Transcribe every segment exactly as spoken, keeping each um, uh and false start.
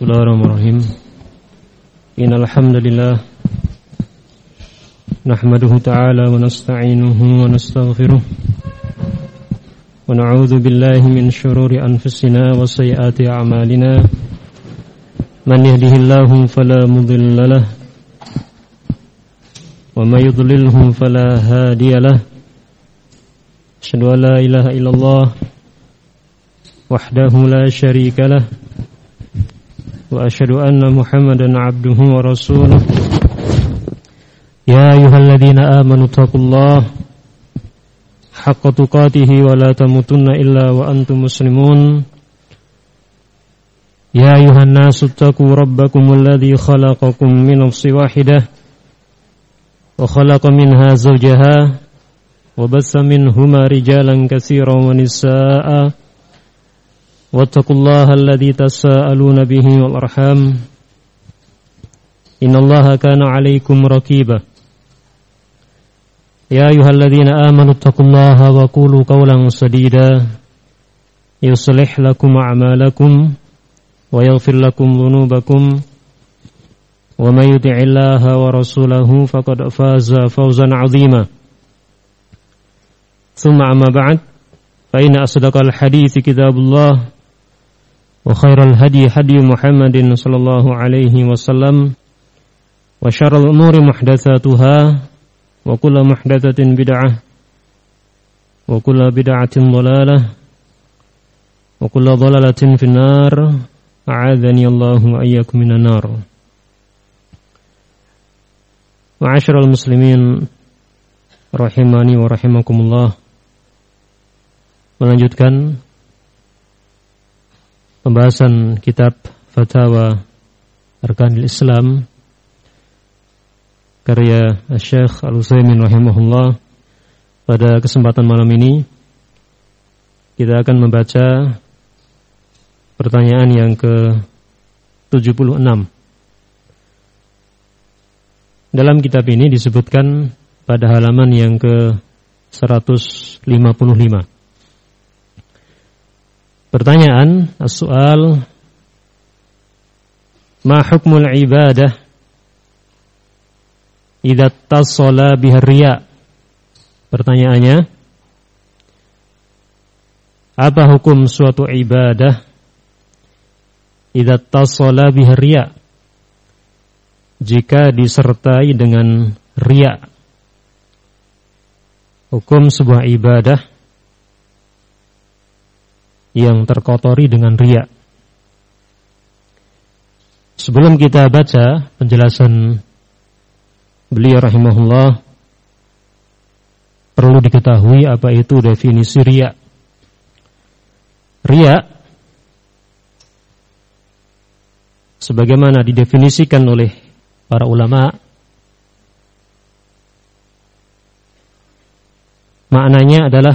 Bismillahirrahmanirrahim. Innal hamdalillah nahmaduhu ta'ala wa nasta'inuhu wa nastaghfiruh wa na'udzu billahi min shururi anfusina wa sayyiati a'malina. Man yahdihillahu fala mudilla lahu wa may yudlilhu fala hadiya lahu. Asyhadu an la ilaha illallah wahdahu la syarika lahu wa asyhadu anna Muhammadan abduhu wa rasuluh. Ya ayyuhalladzina amanu taqullaha haqqa tuqatih wa la tamutunna illa wa antum muslimun. Ya ayyuhan nasu taqu rabbakumul ladzi khalaqakum min nafsin wahidah wa khalaqa minha zawjaha wa bassa minhuma rijalan katsiran wa nisaa'a. Wattaqullaha alladzi tasaaluna bihi wal arham. Innallaha kana 'alaikum raqiba. Ya ayyuhalladzina amanu taqullaha wa qulu qawlan sadida yuslih lakum a'malakum wa yaghfir lakum dhunubakum wa may yuti'illaha wa rasulahu faqad faza fawzan 'azima. Tsumma amma ba'd, fa inna asdaqal hadithi kitabullah wa khairal hadi hadi Muhammadin sallallahu alaihi wasallam wa syarrul umuri muhdatsatuha wa kullu muhdatsatin bid'ah wa kullu bid'atin dhalalah wa kullu dhalalatin finnar. A'adzani Allahu wa iyyakum minan nar. Ma'asyiral muslimin rahimani wa rahimakumullah. Melanjutkan pembahasan kitab Fatawa Arkanil Islam karya Syekh Al-Utsaimin rahimahullah. Pada kesempatan malam ini kita akan membaca pertanyaan yang ke tujuh puluh enam. Dalam kitab ini disebutkan pada halaman yang ke seratus lima puluh lima. Pertanyaan, as-soal, ma hukmul ibadah idza tasala biha riya? Pertanyaannya, apa hukum suatu ibadah idza tasala biha riya, jika disertai dengan riya? Hukum sebuah ibadah yang terkotori dengan riya. Sebelum kita baca penjelasan beliau rahimahullah, perlu diketahui apa itu definisi riya. Riya sebagaimana didefinisikan oleh para ulama, maknanya adalah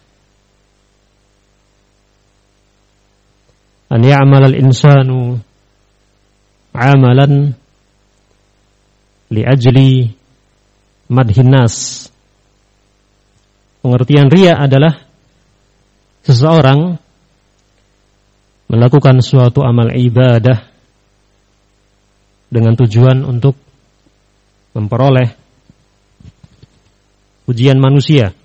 an ya'mal al-insanu 'amalan li ajli madhin nas. Pengertian riya adalah seseorang melakukan suatu amal ibadah dengan tujuan untuk memperoleh pujian manusia.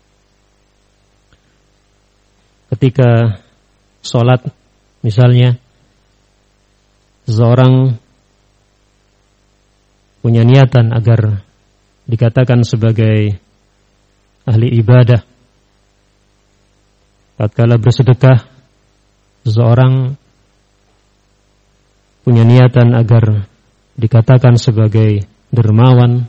Ketika sholat misalnya, seseorang punya niatan agar dikatakan sebagai ahli ibadah. Tatkala bersedekah, seseorang punya niatan agar dikatakan sebagai dermawan,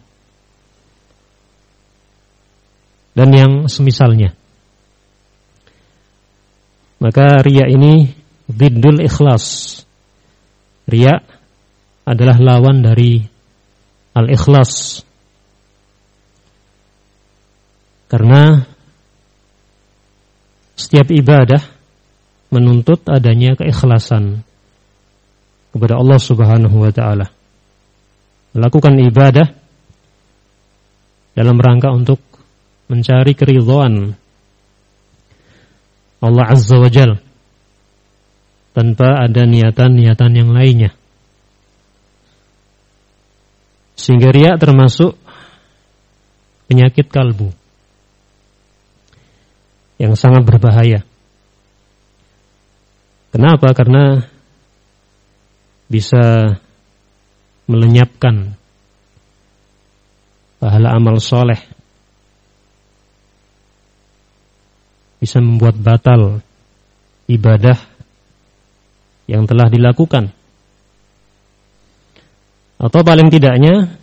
dan yang semisalnya. Maka riya ini diddul ikhlas. Riya adalah lawan dari al-ikhlas. Karena setiap ibadah menuntut adanya keikhlasan kepada Allah Subhanahu wa taala. Melakukan ibadah dalam rangka untuk mencari keridhaan Allah Azza wa Jalla. tanpa ada niatan-niatan yang lainnya. Sehingga riya termasuk penyakit kalbu yang sangat berbahaya. Kenapa? Karena bisa melenyapkan pahala amal soleh, bisa membuat batal ibadah yang telah dilakukan. Atau paling tidaknya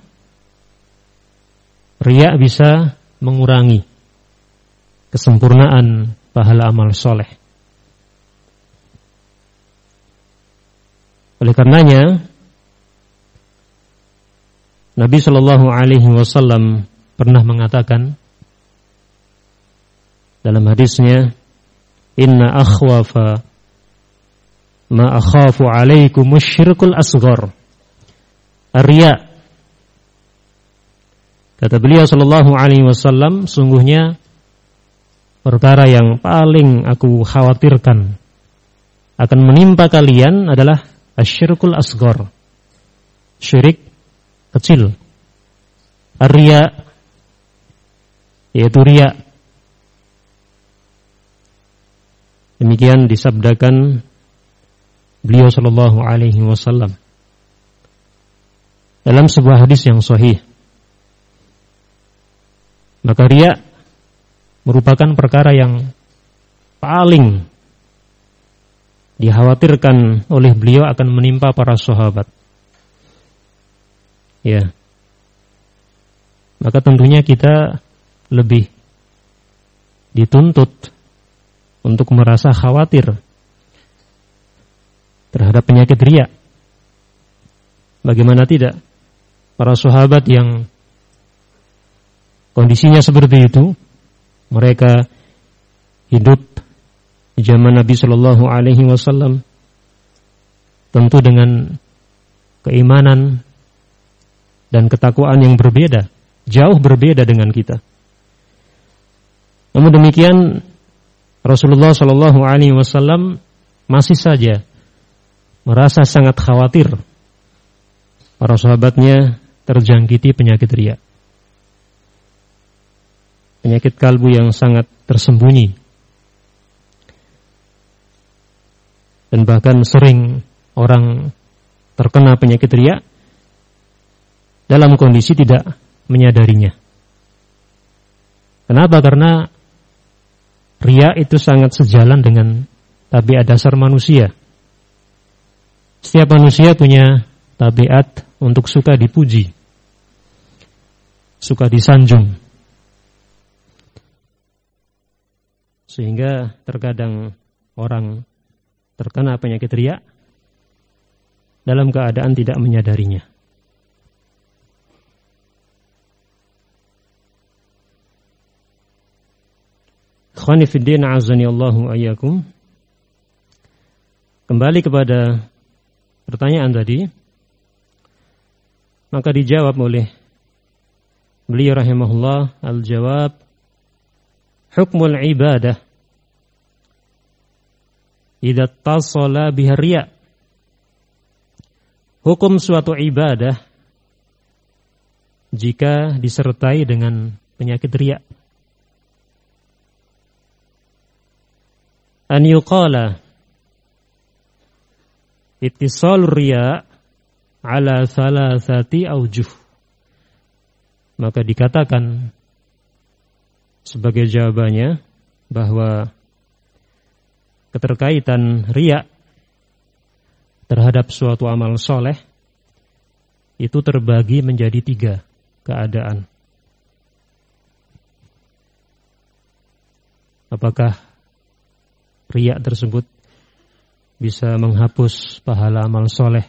riya bisa mengurangi kesempurnaan pahala amal soleh. Oleh karenanya Nabi Shallallahu Alaihi Wasallam pernah mengatakan dalam hadisnya, Inna akhwafa ma akhafu alaikum syirkul asghar. Ar-riya. Kata beliau Shallallahu Alaihi Wasallam, sungguhnya perkara yang paling aku khawatirkan akan menimpa kalian adalah asyirkul asghar, syirik kecil. Ar-riya, yaitu riya. Demikian disabdakan beliau Shallallahu Alaihi Wasallam dalam sebuah hadis yang sahih. Maka riya merupakan perkara yang paling dikhawatirkan oleh beliau akan menimpa para sahabat. Ya. Maka tentunya kita lebih dituntut untuk merasa khawatir terhadap penyakit riya. Bagaimana tidak? Para sahabat yang kondisinya seperti itu, mereka hidup di zaman Nabi Shallallahu Alaihi Wasallam tentu dengan keimanan dan ketakwaan yang berbeda, jauh berbeda dengan kita. Namun demikian, Rasulullah Shallallahu Alaihi Wasallam masih saja merasa sangat khawatir para sahabatnya terjangkiti penyakit riya, penyakit kalbu yang sangat tersembunyi, dan bahkan sering orang terkena penyakit riya dalam kondisi tidak menyadarinya. Kenapa? Karena riya itu sangat sejalan dengan tabiat dasar manusia. Setiap manusia punya tabiat untuk suka dipuji, suka disanjung. Sehingga terkadang orang terkena penyakit riya dalam keadaan tidak menyadarinya. Ikhwani fiddin, a'azzani Allahu ayyakum. Kembali kepada pertanyaan tadi, maka dijawab oleh beliau rahimahullah, al-jawab hukmul ibadah idza tasala biha riya. Hukum suatu ibadah jika disertai dengan penyakit riya. An yuqala ittisal riya ala thalathati aujuh. Maka dikatakan sebagai jawabannya bahwa keterkaitan riya terhadap suatu amal soleh itu terbagi menjadi tiga keadaan. Apakah riya tersebut bisa menghapus pahala amal soleh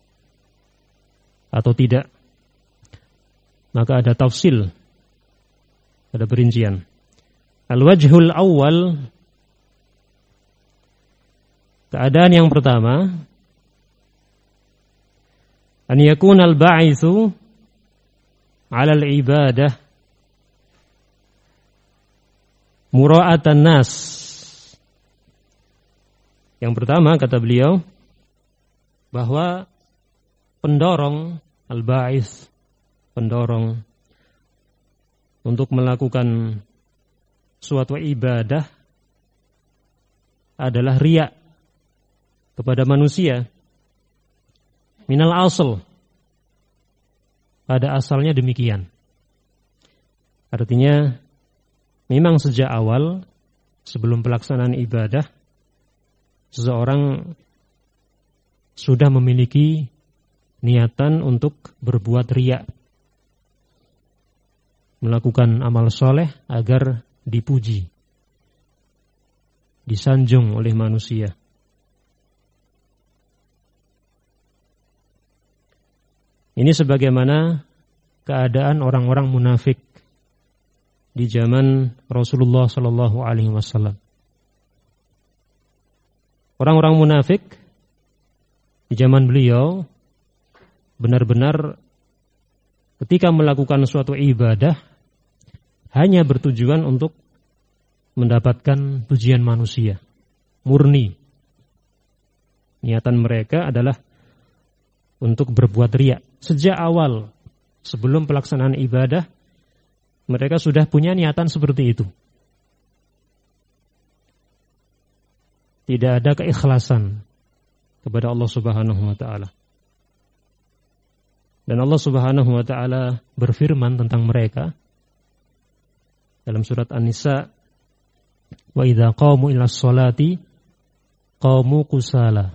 atau tidak? Maka ada tafsil, ada perincian. Al-wajhul awal, keadaan yang pertama, an yakuna al-ba'ithu 'ala al-ibadah mura'atan nas Yang pertama kata beliau bahwa pendorong al-ba'is, pendorong untuk melakukan suatu ibadah adalah riya kepada manusia. Minal asal, pada asalnya demikian. Artinya memang sejak awal sebelum pelaksanaan ibadah seseorang sudah memiliki niatan untuk berbuat riya, melakukan amal soleh agar dipuji, disanjung oleh manusia. Ini sebagaimana keadaan orang-orang munafik di zaman Rasulullah Sallallahu Alaihi Wasallam. Orang-orang munafik di zaman beliau benar-benar ketika melakukan suatu ibadah hanya bertujuan untuk mendapatkan pujian manusia, murni. Niatan mereka adalah untuk berbuat riya. Sejak awal, sebelum pelaksanaan ibadah, mereka sudah punya niatan seperti itu. Tidak ada keikhlasan kepada Allah Subhanahu wa taala. Dan Allah Subhanahu wa taala berfirman tentang mereka dalam surat An-Nisa, "Wa idza qamu ilas sholati qamu kusala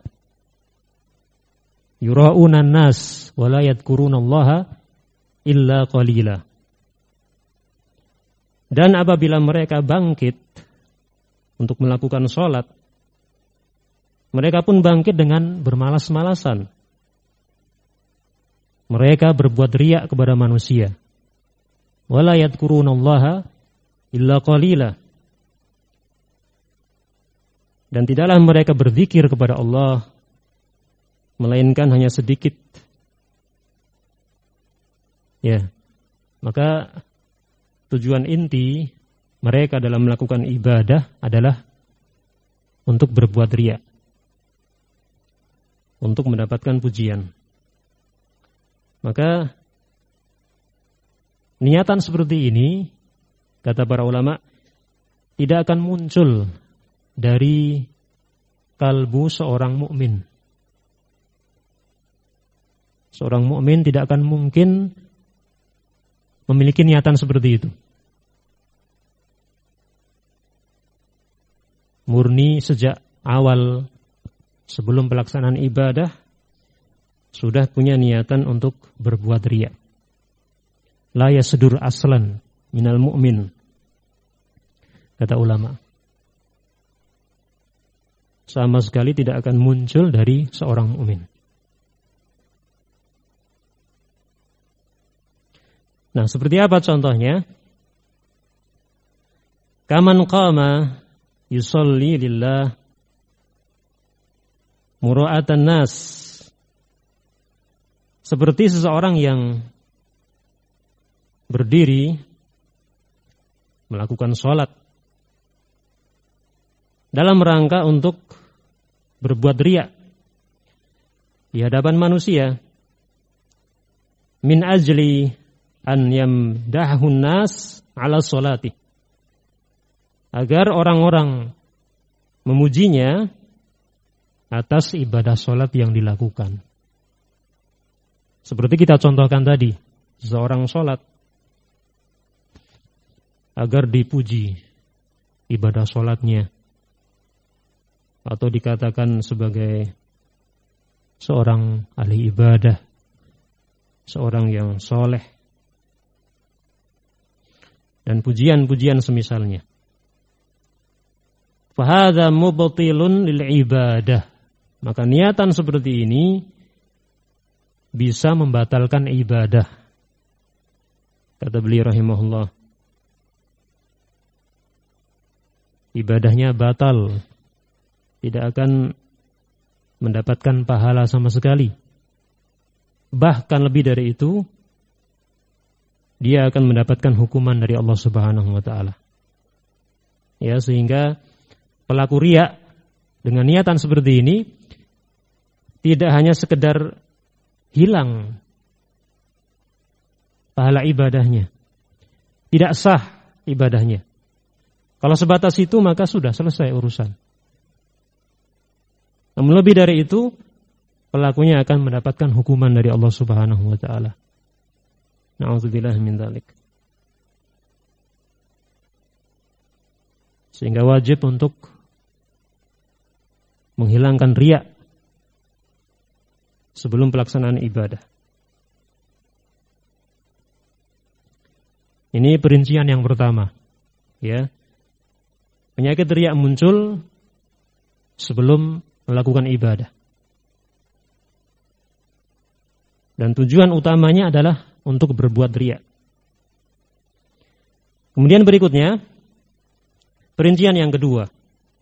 yura'una an-nas wa la yadhkurunallaha illa qalila." Dan apabila mereka bangkit untuk melakukan sholat, mereka pun bangkit dengan bermalas-malasan. Mereka berbuat riya kepada manusia. Wa la yadhkurunallaha illa qalila. Dan tidaklah mereka berzikir kepada Allah melainkan hanya sedikit. Ya. Maka tujuan inti mereka dalam melakukan ibadah adalah untuk berbuat riya, untuk mendapatkan pujian. Maka niatan seperti ini, kata para ulama, tidak akan muncul dari kalbu seorang mukmin. Seorang mukmin tidak akan mungkin memiliki niatan seperti itu. Murni sejak awal sebelum pelaksanaan ibadah sudah punya niatan untuk berbuat riya. La yasdur aslan minal mu'min, kata ulama. Sama sekali tidak akan muncul dari seorang mukmin. Nah, seperti apa contohnya? Kaman qama yusolli lillah mura'atan nas. Seperti seseorang yang berdiri melakukan sholat dalam rangka untuk berbuat riya di hadapan manusia, min ajli an yamdahun nas ala sholati, agar orang-orang memujinya atas ibadah sholat yang dilakukan. Seperti kita contohkan tadi, seorang sholat agar dipuji ibadah sholatnya, atau dikatakan sebagai seorang ahli ibadah, seorang yang soleh, dan pujian-pujian semisalnya. Fahadha mubtilun lil ibadah. Maka niatan seperti ini bisa membatalkan ibadah. Kata beliau rahimahullah, ibadahnya batal, tidak akan mendapatkan pahala sama sekali. Bahkan lebih dari itu, dia akan mendapatkan hukuman dari Allah Subhanahu wa taala. Ya, sehingga pelaku riya Dengan niatan seperti ini tidak hanya sekedar hilang pahala ibadahnya, tidak sah ibadahnya. Kalau sebatas itu maka sudah selesai urusan. Namun lebih dari itu, pelakunya akan mendapatkan hukuman dari Allah Subhanahu wa taala. Na'udzubillah min dzalik. Sehingga wajib untuk menghilangkan riya sebelum pelaksanaan ibadah. Ini perincian yang pertama, ya. Penyakit riya muncul sebelum melakukan ibadah. Dan tujuan utamanya adalah untuk berbuat riya. Kemudian berikutnya, perincian yang kedua.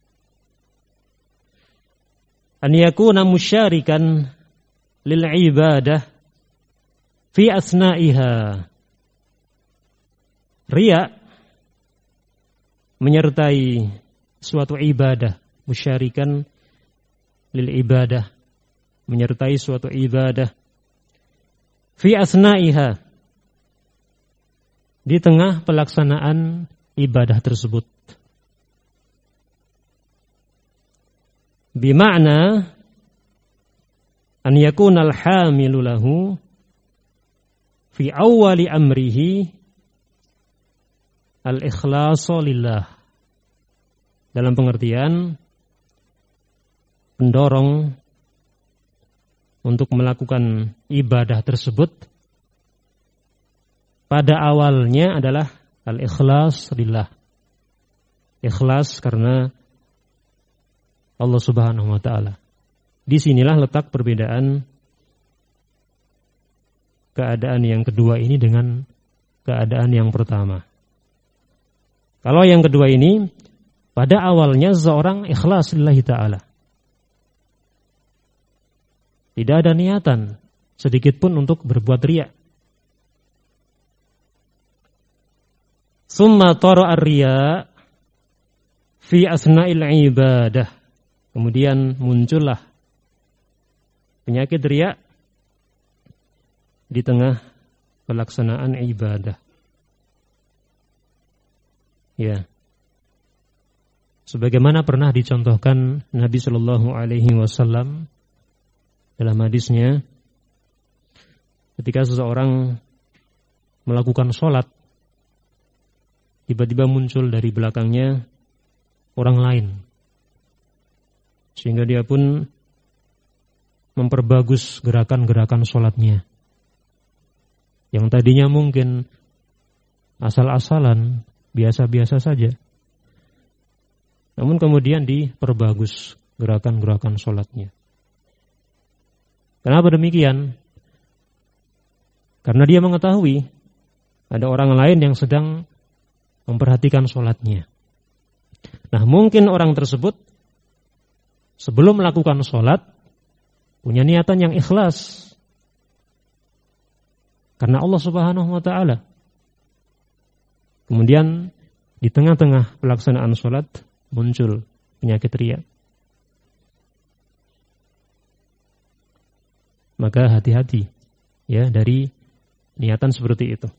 An yakuna musyarikan lil ibadah fi asna'iha. Riya menyertai suatu ibadah, musyarikan lil ibadah, menyertai suatu ibadah fi asna'iha, di tengah pelaksanaan ibadah tersebut. Bima'na an yakuna al-hamilu lahu fi awwali amrihi al-ikhlasu lillah. Dalam pengertian pendorong untuk melakukan ibadah tersebut pada awalnya adalah al-ikhlas lillah. Ikhlas karena Allah Subhanahu wa taala. Disinilah letak perbedaan keadaan yang kedua ini dengan keadaan yang pertama. Kalau yang kedua ini, pada awalnya seorang ikhlas lillahi ta'ala. Tidak ada niatan sedikit pun untuk berbuat riya. Summa tara'a ar-riya fi asna'il ibadah. Kemudian muncullah penyakit riya di tengah pelaksanaan ibadah. Ya. Sebagaimana pernah dicontohkan Nabi Shallallahu Alaihi Wasallam dalam hadisnya, ketika seseorang melakukan sholat, tiba-tiba muncul dari belakangnya orang lain, sehingga dia pun memperbagus gerakan-gerakan sholatnya. Yang tadinya mungkin asal-asalan, biasa-biasa saja, namun kemudian diperbagus gerakan-gerakan sholatnya. Kenapa demikian? Karena dia mengetahui ada orang lain yang sedang memperhatikan sholatnya. Nah, mungkin orang tersebut sebelum melakukan sholat punya niatan yang ikhlas karena Allah Subhanahu wa taala. Kemudian di tengah-tengah pelaksanaan sholat muncul penyakit riya. Maka hati-hati ya dari niatan seperti itu.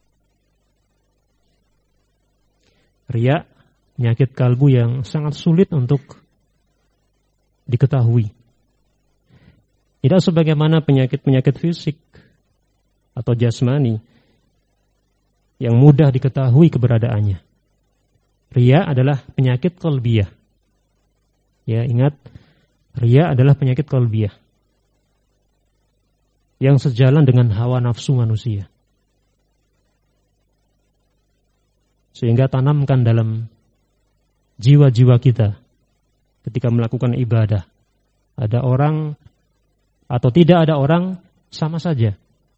Riya, penyakit kalbu yang sangat sulit untuk diketahui. Tidak sebagaimana penyakit-penyakit fisik atau jasmani yang mudah diketahui keberadaannya. Riya adalah penyakit qalbiyah. Ya, ingat, riya adalah penyakit qalbiyah yang sejalan dengan hawa nafsu manusia. Sehingga tanamkan dalam jiwa-jiwa kita ketika melakukan ibadah. Ada orang atau tidak ada orang, sama saja.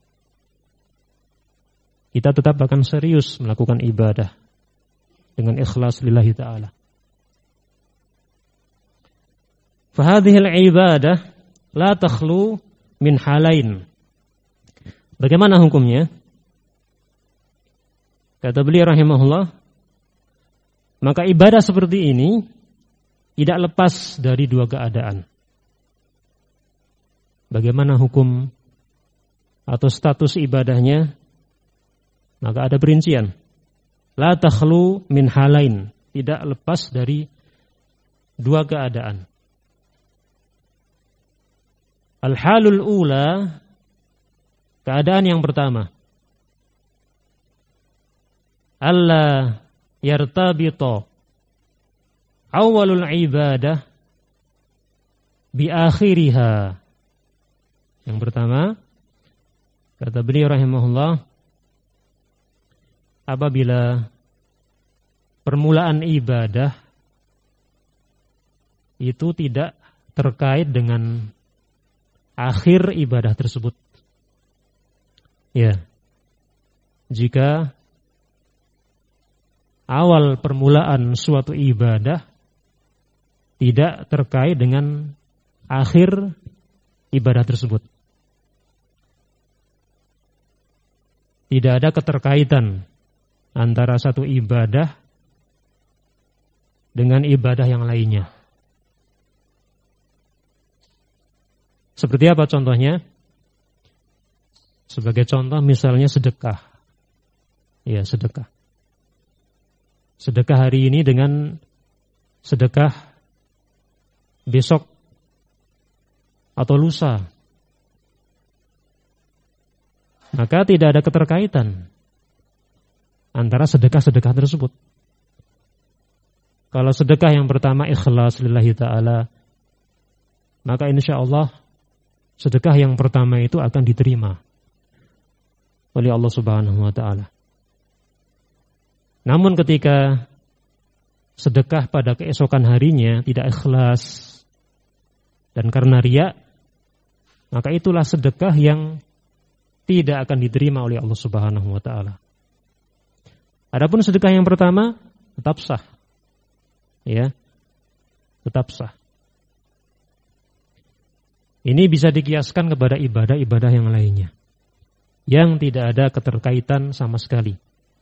Kita tetap akan serius melakukan ibadah dengan ikhlas lillahi ta'ala. Fahadhil ibadah la takhlu min halain. Bagaimana hukumnya? Kata beliau rahimahullah, maka ibadah seperti ini tidak lepas dari dua keadaan. Bagaimana hukum atau status ibadahnya? Maka ada perincian. La takhlu min halain, tidak lepas dari dua keadaan. Al-halul ula, keadaan yang pertama. Alla yartabita awalul ibadah bi akhiriha. Yang pertama, kata beliau rahimahullah, apabila permulaan ibadah itu tidak terkait dengan akhir ibadah tersebut. Ya. Jika awal permulaan suatu ibadah tidak terkait dengan akhir ibadah tersebut. Tidak ada keterkaitan antara satu ibadah dengan ibadah yang lainnya. Seperti apa contohnya? Sebagai contoh misalnya sedekah. Ya, sedekah. Sedekah hari ini dengan sedekah besok atau lusa. Maka tidak ada keterkaitan antara sedekah-sedekah tersebut. Kalau sedekah yang pertama ikhlas lillahi ta'ala, maka insya Allah sedekah yang pertama itu akan diterima oleh Allah subhanahu wa ta'ala. Namun ketika sedekah pada keesokan harinya tidak ikhlas dan karena riya, maka itulah sedekah yang tidak akan diterima oleh Allah subhanahu wa ta'ala. Adapun sedekah yang pertama tetap sah. Ya, tetap sah. Ini bisa dikiaskan kepada ibadah-ibadah yang lainnya yang tidak ada keterkaitan sama sekali,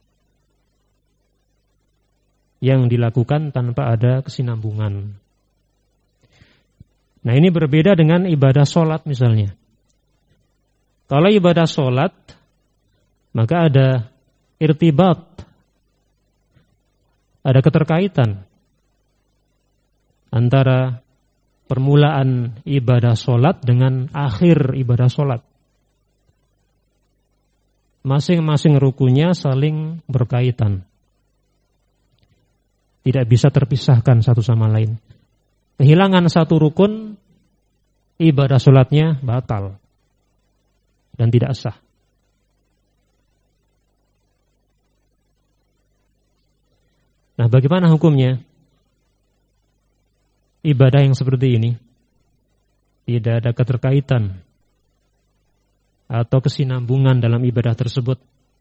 yang dilakukan tanpa ada kesinambungan. Nah, ini berbeda dengan ibadah sholat misalnya. Kalau ibadah sholat, maka ada irtibat, ada keterkaitan antara permulaan ibadah sholat dengan akhir ibadah sholat. Masing-masing rukunya saling berkaitan. Tidak bisa terpisahkan satu sama lain. Kehilangan satu rukun, ibadah sholatnya batal dan tidak sah. Nah, bagaimana hukumnya? Ibadah yang seperti ini tidak ada keterkaitan atau kesinambungan dalam ibadah tersebut.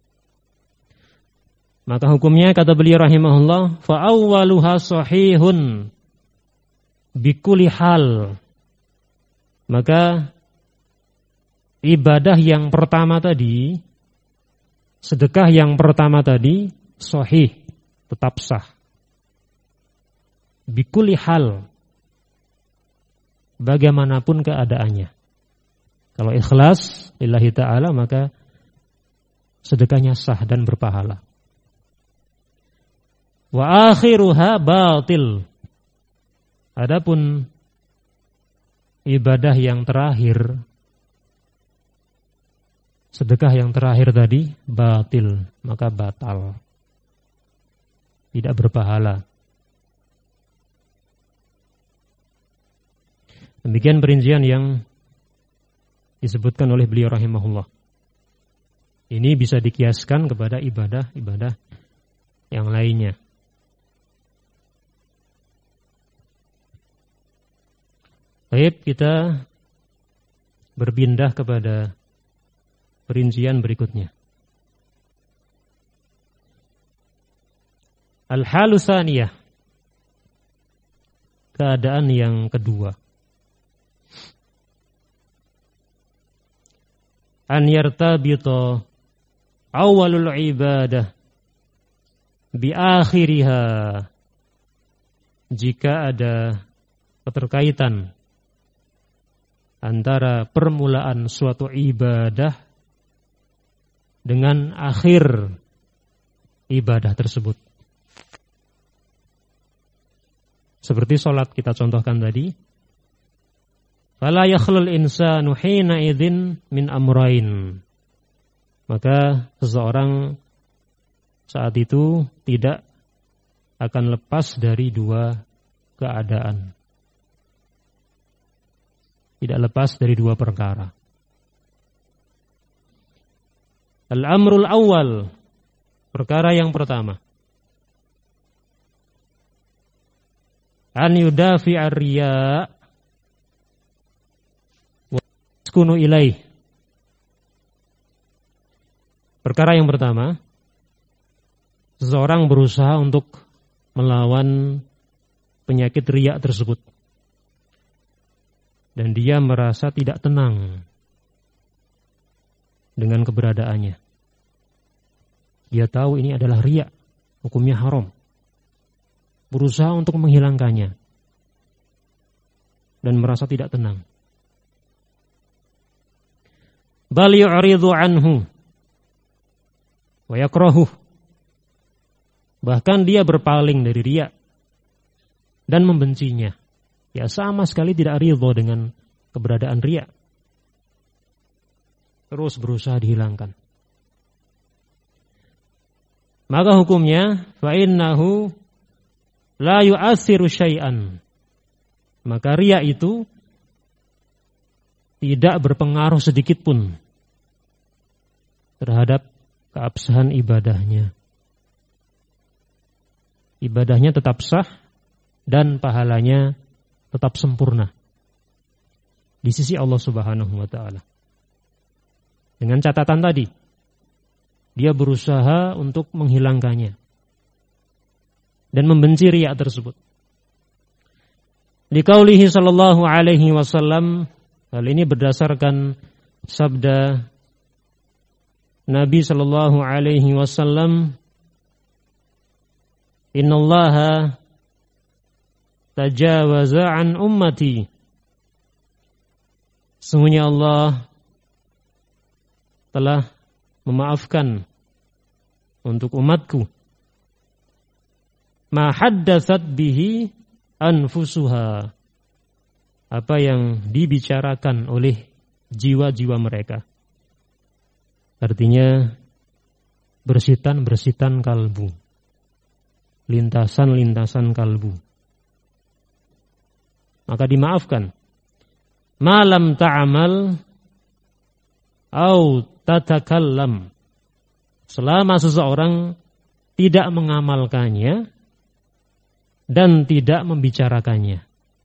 Maka hukumnya kata beliau rahimahullah, fa awwaluha sahihun bikulli hal. Maka ibadah yang pertama tadi, sedekah yang pertama tadi sahih, tetap sah. Bikulli hal, bagaimanapun keadaannya. Kalau ikhlas lillahi ta'ala, maka sedekahnya sah dan berpahala. Wa akhiruha batil. Adapun ibadah yang terakhir, sedekah yang terakhir tadi batil, maka batal, tidak berpahala. Demikian perincian yang disebutkan oleh beliau rahimahullah. Ini bisa dikiaskan kepada ibadah-ibadah yang lainnya. Baik, kita berpindah kepada perincian berikutnya. Al-halu tsaniyah, keadaan yang kedua. An yartabita awalul ibadah bi akhiriha. jika ada keterkaitan antara permulaan suatu ibadah dengan akhir ibadah tersebut. Seperti sholat kita contohkan tadi. Fala yakhlul insanu hina idzin min amrayn. Maka seseorang saat itu tidak akan lepas dari dua keadaan. Tidak lepas dari dua perkara. Al-amrul awal, perkara yang pertama. An yudafi'a riya wa yaskunu ilaih. Perkara yang pertama, seseorang berusaha untuk melawan penyakit riya tersebut. Dan dia merasa tidak tenang dengan keberadaannya. Dia tahu ini adalah riya, hukumnya haram. Berusaha untuk menghilangkannya. Dan merasa tidak tenang. Bal yu'ridu anhu wa yakrahuh. Bahkan dia berpaling dari riya dan membencinya. Ya sama sekali tidak ridho dengan keberadaan riya. Terus berusaha dihilangkan. Maka hukumnya fa innahu la yu'athiru syai'an. Maka riya itu tidak berpengaruh sedikit pun terhadap keabsahan ibadahnya. Ibadahnya tetap sah dan pahalanya tetap sempurna di sisi Allah Subhanahu wa taala. Dengan catatan tadi, dia berusaha untuk menghilangkannya dan membenci riya tersebut. Di qaulihi sallallahu alaihi wasallam, hal ini berdasarkan sabda Nabi sallallahu alaihi wasallam, innallaha tajawaza an ummati. Sesungguhnya Allah telah memaafkan untuk umatku ma haddatsat bihi anfusuha, apa yang dibicarakan oleh jiwa-jiwa mereka. Artinya bersitan-bersitan kalbu, lintasan-lintasan kalbu. Maka dimaafkan. Malam ta'amal au tatakallam. Selama seseorang tidak mengamalkannya dan tidak membicarakannya.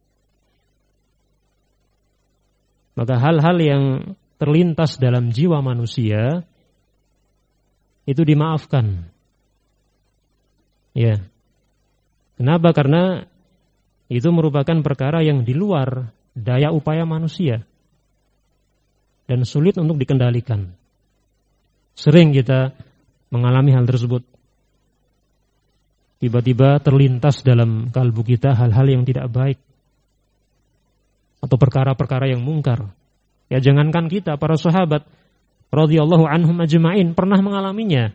Maka hal-hal yang terlintas dalam jiwa manusia itu dimaafkan. Ya. Kenapa? Karena itu merupakan perkara yang di luar daya upaya manusia dan sulit untuk dikendalikan. Sering kita mengalami hal tersebut. Tiba-tiba terlintas dalam kalbu kita hal-hal yang tidak baik atau perkara-perkara yang mungkar. Ya jangankan kita, para sahabat radhiyallahu anhum ajma'in pernah mengalaminya.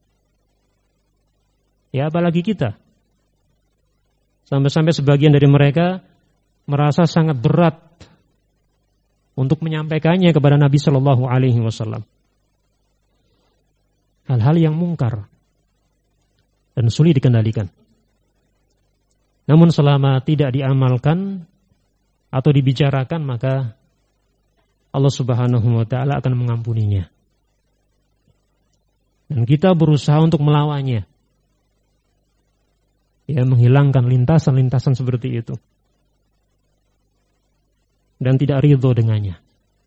Ya apalagi kita. Sampai-sampai sebagian dari mereka merasa sangat berat untuk menyampaikannya kepada Nabi Shallallahu Alaihi Wasallam. Hal-hal yang mungkar dan sulit dikendalikan. Namun selama tidak diamalkan atau dibicarakan, maka Allah Subhanahu Wa Taala akan mengampuninya. Dan kita berusaha untuk melawannya. Ya, menghilangkan lintasan-lintasan seperti itu dan tidak ridho dengannya.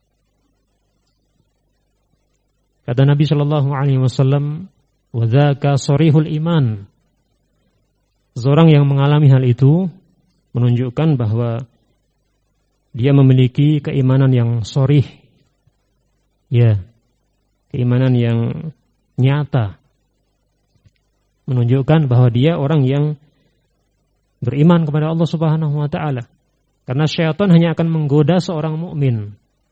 Kata Nabi Shallallahu Alaihi Wasallam, "Wadzaka sorihul iman." Seorang yang mengalami hal itu menunjukkan bahwa dia memiliki keimanan yang sorih, ya, keimanan yang nyata, menunjukkan bahwa dia orang yang beriman kepada Allah Subhanahu wa taala. Karena syaitan hanya akan menggoda seorang mukmin.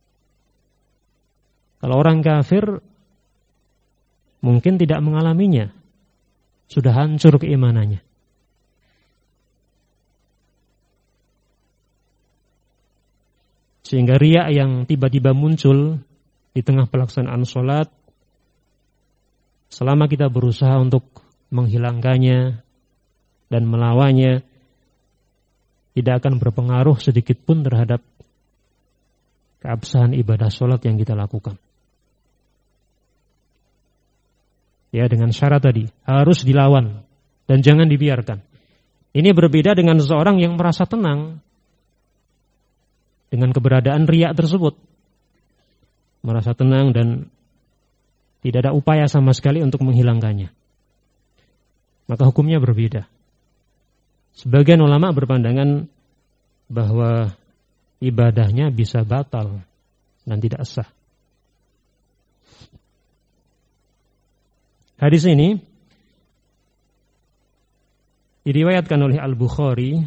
Kalau orang kafir mungkin tidak mengalaminya, sudah hancur keimanannya. Sehingga riya yang tiba-tiba muncul di tengah pelaksanaan sholat, selama kita berusaha untuk menghilangkannya dan melawannya, tidak akan berpengaruh sedikit pun terhadap keabsahan ibadah sholat yang kita lakukan. Ya, dengan syarat tadi, harus dilawan dan jangan dibiarkan. Ini berbeda dengan seseorang yang merasa tenang dengan keberadaan riya tersebut. Merasa tenang dan tidak ada upaya sama sekali untuk menghilangkannya. Maka hukumnya berbeda. Sebagian ulama berpandangan bahwa ibadahnya bisa batal dan tidak sah. Hadis ini diriwayatkan oleh Al-Bukhari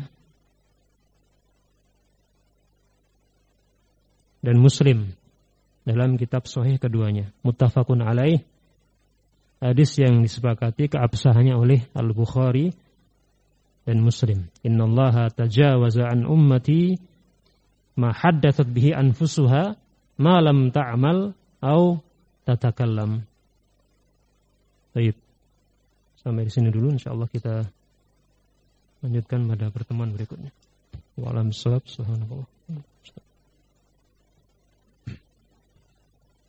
dan Muslim dalam kitab sahih keduanya, muttafaqun alaih. Hadis yang disepakati keabsahannya oleh Al-Bukhari dan Muslim. Innallaha tajawaza an ummati ma haddatsat bihi anfusuha ma lam ta'mal au tatakallam. Baik. Sampai di sini dulu, insyaallah kita lanjutkan pada pertemuan berikutnya. Wa alam shawab, subhanallah.